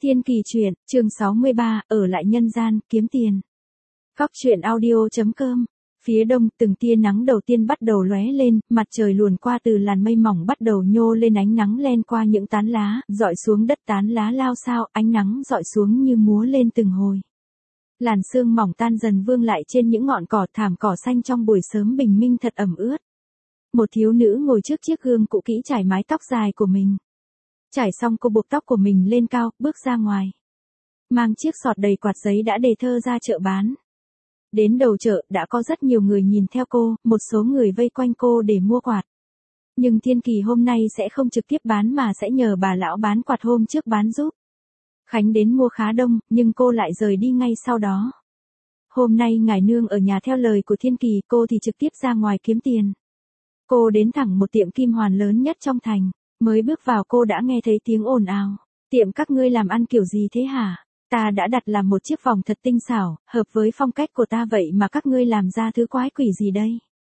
Thiên Kỳ truyện, chương 63, ở lại nhân gian, kiếm tiền. Góc truyện audio.com. Phía đông, từng tia nắng đầu tiên bắt đầu lóe lên, mặt trời luồn qua từ làn mây mỏng bắt đầu nhô lên, ánh nắng len qua những tán lá, dọi xuống đất, tán lá lao xao, ánh nắng dọi xuống như múa lên từng hồi. Làn sương mỏng tan dần vương lại trên những ngọn cỏ, thảm cỏ xanh trong buổi sớm bình minh thật ẩm ướt. Một thiếu nữ ngồi trước chiếc gương cũ kỹ trải mái tóc dài của mình. Trải xong cô buộc tóc của mình lên cao, bước ra ngoài. Mang chiếc sọt đầy quạt giấy đã đề thơ ra chợ bán. Đến đầu chợ, đã có rất nhiều người nhìn theo cô, một số người vây quanh cô để mua quạt. Nhưng Thiên Kỳ hôm nay sẽ không trực tiếp bán mà sẽ nhờ bà lão bán quạt hôm trước bán giúp. Khánh đến mua khá đông, nhưng cô lại rời đi ngay sau đó. Hôm nay ngài nương ở nhà theo lời của Thiên Kỳ, cô thì trực tiếp ra ngoài kiếm tiền. Cô đến thẳng một tiệm kim hoàn lớn nhất trong thành. Mới bước vào cô đã nghe thấy tiếng ồn ào. Tiệm các ngươi làm ăn kiểu gì thế hả? Ta đã đặt làm một chiếc vòng thật tinh xảo, hợp với phong cách của ta vậy mà các ngươi làm ra thứ quái quỷ gì đây?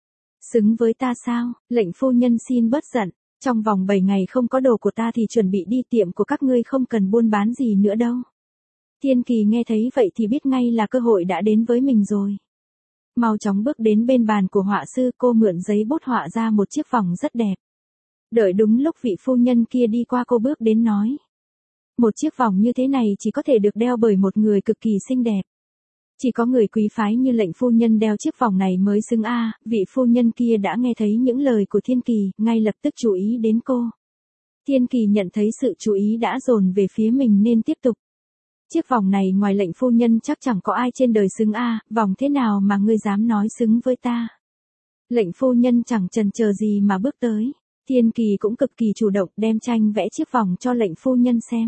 Xứng với ta sao? Lệnh phu nhân xin bớt giận. Trong vòng 7 ngày không có đồ của ta thì chuẩn bị đi, tiệm của các ngươi không cần buôn bán gì nữa đâu. Thiên Kỳ nghe thấy vậy thì biết ngay là cơ hội đã đến với mình rồi. Mau chóng bước đến bên bàn của họa sư, cô mượn giấy bút họa ra một chiếc vòng rất đẹp. Đợi đúng lúc vị phu nhân kia đi qua, cô bước đến nói. Một chiếc vòng như thế này chỉ có thể được đeo bởi một người cực kỳ xinh đẹp. Chỉ có người quý phái như lệnh phu nhân đeo chiếc vòng này mới xứng a. Vị phu nhân kia đã nghe thấy những lời của Thiên Kỳ, ngay lập tức chú ý đến cô. Thiên Kỳ nhận thấy sự chú ý đã dồn về phía mình nên tiếp tục. Chiếc vòng này ngoài lệnh phu nhân chắc chẳng có ai trên đời xứng a. Vòng thế nào mà ngươi dám nói xứng với ta? Lệnh phu nhân chẳng chần chờ gì mà bước tới. Thiên Kỳ cũng cực kỳ chủ động đem tranh vẽ chiếc vòng cho lệnh phu nhân xem.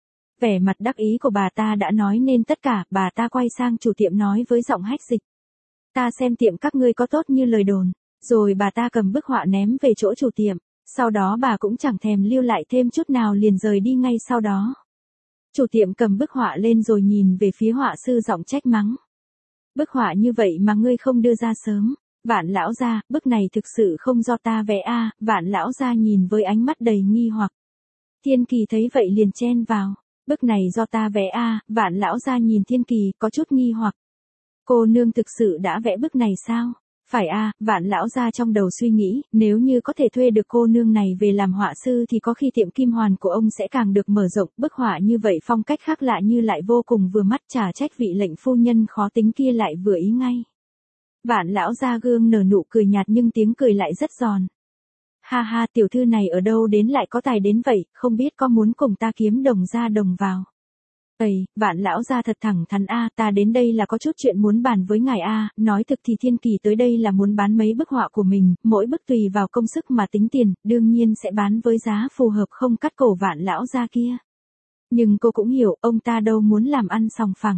Vẻ mặt đắc ý của bà ta đã nói nên tất cả, bà ta quay sang chủ tiệm nói với giọng hách dịch. Ta xem tiệm các ngươi có tốt như lời đồn. Rồi bà ta cầm bức họa ném về chỗ chủ tiệm. Sau đó bà cũng chẳng thèm lưu lại thêm chút nào, liền rời đi ngay sau đó. Chủ tiệm cầm bức họa lên rồi nhìn về phía họa sư giọng trách mắng. Bức họa như vậy mà ngươi không đưa ra sớm. Vạn lão gia, bức này thực sự không do ta vẽ a. Vạn lão gia nhìn với ánh mắt đầy nghi hoặc. Thiên Kỳ thấy vậy liền chen vào. Bức này do ta vẽ a. Vạn lão gia nhìn Thiên Kỳ có chút nghi hoặc. Cô nương thực sự đã vẽ bức này sao? Phải a. Vạn lão gia trong đầu suy nghĩ, nếu như có thể thuê được cô nương này về làm họa sư thì có khi tiệm kim hoàn của ông sẽ càng được mở rộng. Bức họa như vậy phong cách khác lạ như lại vô cùng vừa mắt, chả trách vị lệnh phu nhân khó tính kia lại vừa ý ngay. Vạn lão gia gương nở nụ cười nhạt nhưng tiếng cười lại rất giòn. Ha ha, tiểu thư này ở đâu đến lại có tài đến vậy, không biết có muốn cùng ta kiếm đồng ra đồng vào. Ây, Vạn lão gia thật thẳng thắn a, ta đến đây là có chút chuyện muốn bàn với ngài a. Nói thực thì Thiên Kỳ tới đây là muốn bán mấy bức họa của mình, mỗi bức tùy vào công sức mà tính tiền, đương nhiên sẽ bán với giá phù hợp không cắt cổ Vạn lão gia kia. Nhưng cô cũng hiểu, ông ta đâu muốn làm ăn sòng phẳng.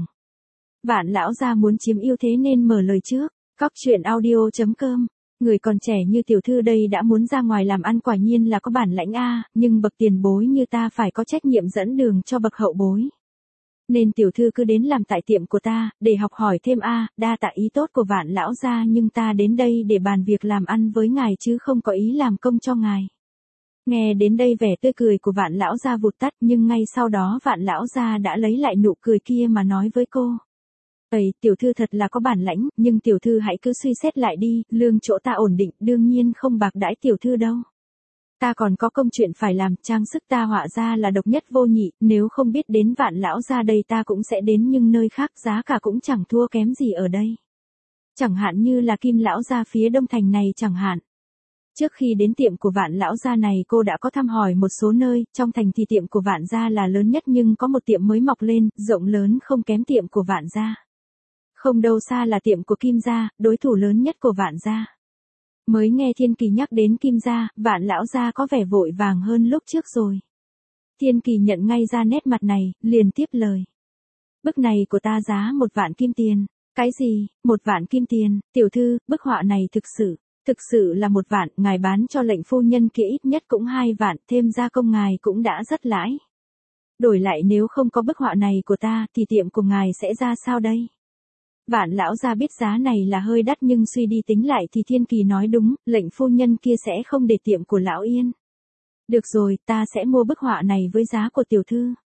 Vạn lão gia muốn chiếm ưu thế nên mở lời trước. Góc truyện audio.com. Người còn trẻ như tiểu thư đây đã muốn ra ngoài làm ăn quả nhiên là có bản lãnh a, nhưng bậc tiền bối như ta phải có trách nhiệm dẫn đường cho bậc hậu bối. Nên tiểu thư cứ đến làm tại tiệm của ta, để học hỏi thêm a. Đa tạ ý tốt của Vạn lão gia, nhưng ta đến đây để bàn việc làm ăn với ngài chứ không có ý làm công cho ngài. Nghe đến đây vẻ tươi cười của Vạn lão gia vụt tắt, nhưng ngay sau đó Vạn lão gia đã lấy lại nụ cười kia mà nói với cô. Ây, tiểu thư thật là có bản lãnh, nhưng tiểu thư hãy cứ suy xét lại đi, lương chỗ ta ổn định, đương nhiên không bạc đãi tiểu thư đâu. Ta còn có công chuyện phải làm, trang sức ta họa ra là độc nhất vô nhị, nếu không biết đến Vạn lão gia đây ta cũng sẽ đến, nhưng nơi khác giá cả cũng chẳng thua kém gì ở đây. Chẳng hạn như là Kim lão gia phía đông thành này chẳng hạn. Trước khi đến tiệm của Vạn lão gia này cô đã có thăm hỏi một số nơi, trong thành thì tiệm của Vạn gia là lớn nhất nhưng có một tiệm mới mọc lên, rộng lớn không kém tiệm của Vạn gia. Không đâu xa là tiệm của Kim gia, đối thủ lớn nhất của Vạn gia. Mới nghe Thiên Kỳ nhắc đến Kim gia, Vạn lão gia có vẻ vội vàng hơn lúc trước rồi. Thiên Kỳ nhận ngay ra nét mặt này, liền tiếp lời. Bức này của ta giá 1 vạn kim tiền. Cái gì, 1 vạn kim tiền, tiểu thư, bức họa này thực sự là 1 vạn, ngài bán cho lệnh phu nhân kia ít nhất cũng 2 vạn, thêm gia công ngài cũng đã rất lãi. Đổi lại nếu không có bức họa này của ta thì tiệm của ngài sẽ ra sao đây? Vạn lão gia biết giá này là hơi đắt nhưng suy đi tính lại thì Thiên Kỳ nói đúng, lệnh phu nhân kia sẽ không để tiệm của lão yên. Được rồi, ta sẽ mua bức họa này với giá của tiểu thư.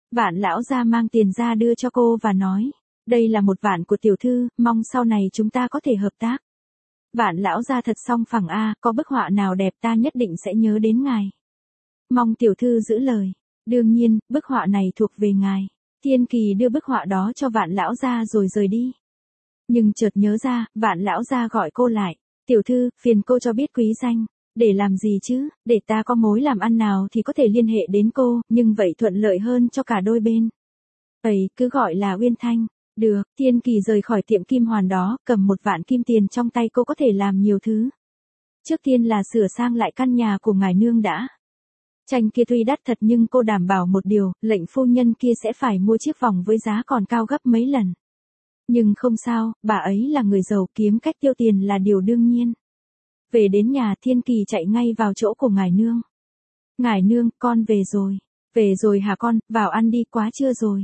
Vạn lão gia mang tiền ra đưa cho cô và nói, đây là 1 vạn của tiểu thư, mong sau này chúng ta có thể hợp tác. Vạn lão gia thật song phẳng a, có bức họa nào đẹp ta nhất định sẽ nhớ đến ngài. Mong tiểu thư giữ lời. Đương nhiên, bức họa này thuộc về ngài. Thiên Kỳ đưa bức họa đó cho Vạn lão gia rồi rời đi. Nhưng chợt nhớ ra, Vạn lão gia gọi cô lại. Tiểu thư, phiền cô cho biết quý danh. Để làm gì chứ, để ta có mối làm ăn nào thì có thể liên hệ đến cô, nhưng vậy thuận lợi hơn cho cả đôi bên. Ấy, cứ gọi là Uyên Thanh. Được, Thiên Kỳ rời khỏi tiệm kim hoàn đó, cầm 1 vạn kim tiền trong tay cô có thể làm nhiều thứ. Trước tiên là sửa sang lại căn nhà của ngài nương đã. Tranh kia tuy đắt thật nhưng cô đảm bảo một điều, lệnh phu nhân kia sẽ phải mua chiếc vòng với giá còn cao gấp mấy lần. Nhưng không sao, bà ấy là người giàu, kiếm cách tiêu tiền là điều đương nhiên. Về đến nhà, Thiên Kỳ chạy ngay vào chỗ của ngài nương. Ngài nương, con về rồi. Về rồi hả con, vào ăn đi, quá trưa rồi.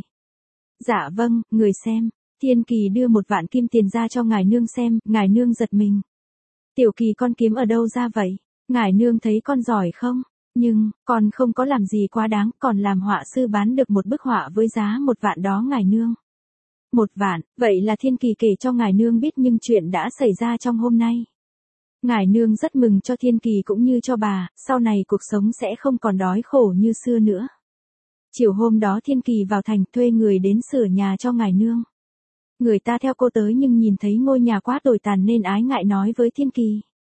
Dạ vâng, người xem. Thiên Kỳ đưa 1 vạn kim tiền ra cho ngài nương xem, ngài nương giật mình. Tiểu Kỳ con kiếm ở đâu ra vậy? Ngài nương thấy con giỏi không? Nhưng, con không có làm gì quá đáng, còn làm họa sư bán được 1 bức họa với giá 1 vạn đó ngài nương. 1 vạn, vậy là Thiên Kỳ kể cho ngài nương biết nhưng chuyện đã xảy ra trong hôm nay. Ngài nương rất mừng cho Thiên Kỳ cũng như cho bà, sau này cuộc sống sẽ không còn đói khổ như xưa nữa. Chiều hôm đó Thiên Kỳ vào thành thuê người đến sửa nhà cho ngài nương. Người ta theo cô tới nhưng nhìn thấy ngôi nhà quá tồi tàn nên ái ngại nói với Thiên Kỳ.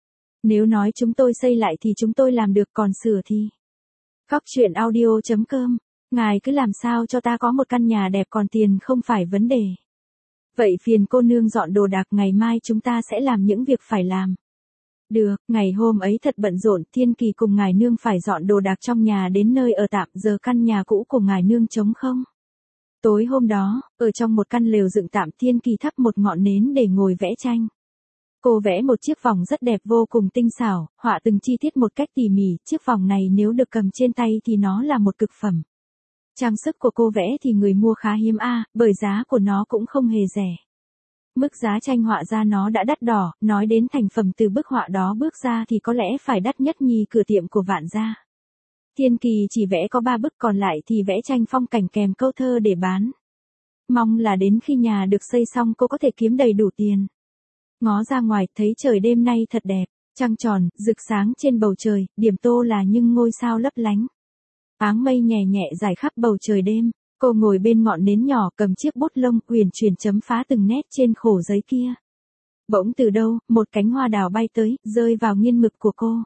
Nếu nói chúng tôi xây lại thì chúng tôi làm được, còn sửa thì. Góc truyện audio.com, ngài cứ làm sao cho ta có 1 căn nhà đẹp, còn tiền không phải vấn đề. Vậy phiền cô nương dọn đồ đạc, ngày mai chúng ta sẽ làm những việc phải làm. Được, ngày hôm ấy thật bận rộn, Thiên Kỳ cùng ngài nương phải dọn đồ đạc trong nhà đến nơi ở tạm, giờ căn nhà cũ của ngài nương trống không. Tối hôm đó, ở trong 1 căn lều dựng tạm, Thiên Kỳ thắp 1 ngọn nến để ngồi vẽ tranh. Cô vẽ 1 chiếc vòng rất đẹp, vô cùng tinh xảo, họa từng chi tiết một cách tỉ mỉ, chiếc vòng này nếu được cầm trên tay thì nó là một cực phẩm. Trang sức của cô vẽ thì người mua khá hiếm bởi giá của nó cũng không hề rẻ. Mức giá tranh họa ra nó đã đắt đỏ, nói đến thành phẩm từ bức họa đó bước ra thì có lẽ phải đắt nhất nhì cửa tiệm của Vạn gia. Thiên Kỳ chỉ vẽ có 3 bức, còn lại thì vẽ tranh phong cảnh kèm câu thơ để bán. Mong là đến khi nhà được xây xong cô có thể kiếm đầy đủ tiền. Ngó ra ngoài, thấy trời đêm nay thật đẹp, trăng tròn, rực sáng trên bầu trời, điểm tô là những ngôi sao lấp lánh. Áng mây nhẹ nhẹ rải khắp bầu trời đêm, cô ngồi bên ngọn nến nhỏ cầm chiếc bút lông uyển chuyển chấm phá từng nét trên khổ giấy kia. Bỗng từ đâu, 1 cánh hoa đào bay tới, rơi vào nghiên mực của cô.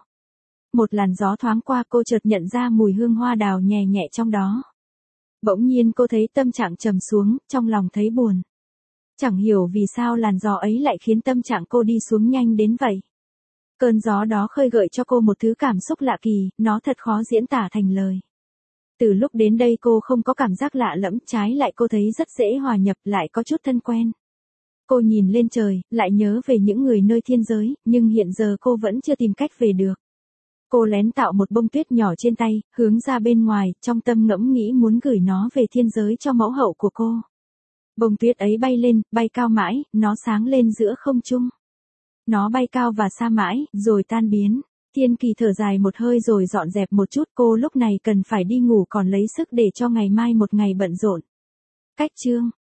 1 làn gió thoáng qua, cô chợt nhận ra mùi hương hoa đào nhẹ nhẹ trong đó. Bỗng nhiên cô thấy tâm trạng trầm xuống, trong lòng thấy buồn. Chẳng hiểu vì sao làn gió ấy lại khiến tâm trạng cô đi xuống nhanh đến vậy. Cơn gió đó khơi gợi cho cô một thứ cảm xúc lạ kỳ, nó thật khó diễn tả thành lời. Từ lúc đến đây cô không có cảm giác lạ lẫm, trái lại cô thấy rất dễ hòa nhập, lại có chút thân quen. Cô nhìn lên trời, lại nhớ về những người nơi thiên giới, nhưng hiện giờ cô vẫn chưa tìm cách về được. Cô lén tạo 1 bông tuyết nhỏ trên tay, hướng ra bên ngoài, trong tâm ngẫm nghĩ muốn gửi nó về thiên giới cho mẫu hậu của cô. Bông tuyết ấy bay lên, bay cao mãi, nó sáng lên giữa không trung. Nó bay cao và xa mãi, rồi tan biến. Thiên Kỳ thở dài một hơi rồi dọn dẹp một chút, cô lúc này cần phải đi ngủ còn lấy sức để cho ngày mai một ngày bận rộn. Cách chương